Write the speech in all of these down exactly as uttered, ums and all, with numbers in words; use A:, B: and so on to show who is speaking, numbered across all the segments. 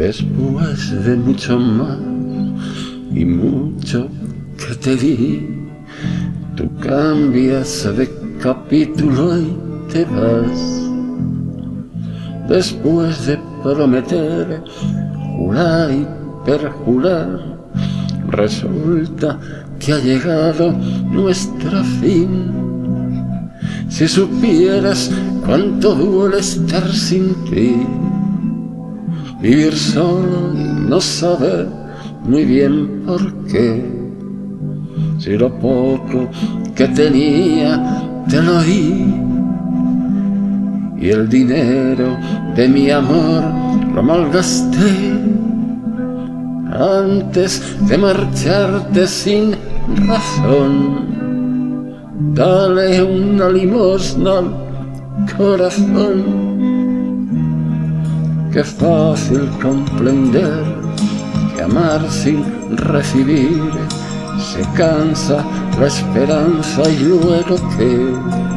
A: Después de mucho más y mucho que te di, tú cambias de capítulo y te vas. Después de prometer, jurar y perjurar, resulta que ha llegado nuestro fin. Si supieras cuánto duele estar sin ti, vivir solo y no saber muy bien por qué. Si lo poco que tenía te lo di, y el dinero de mi amor lo malgasté antes de marcharte sin razón. Dale una limosna al corazón. Qué fácil comprender que amar sin recibir se cansa la esperanza, y luego que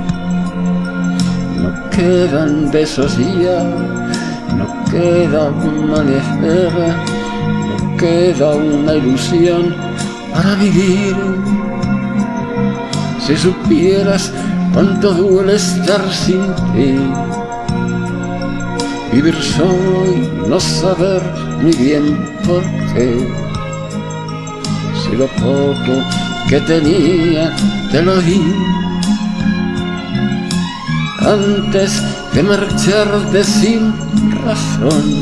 A: no quedan besos ya, no queda un amanecer, no queda una ilusión para vivir. Si supieras cuánto duele estar sin ti, vivir solo y no saber muy bien por qué. Si lo poco que tenía te lo di antes de marcharte sin razón.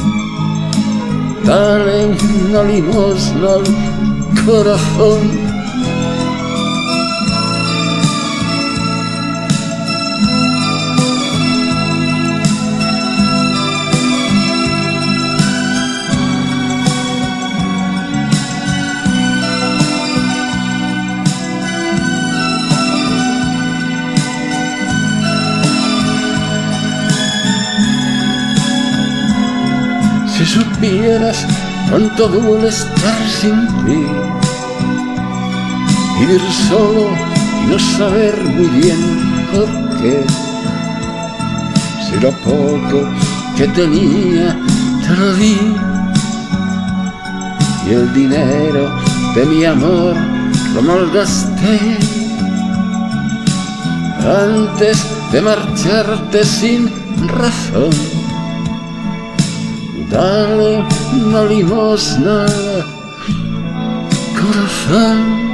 A: Dale una limosna al corazón. Si supieras cuánto duele estar sin ti, vivir solo y no saber muy bien por qué. Si lo poco que tenía te lo di, y el dinero de mi amor lo malgasté antes de marcharte sin razón. Dale una limosna, corazón.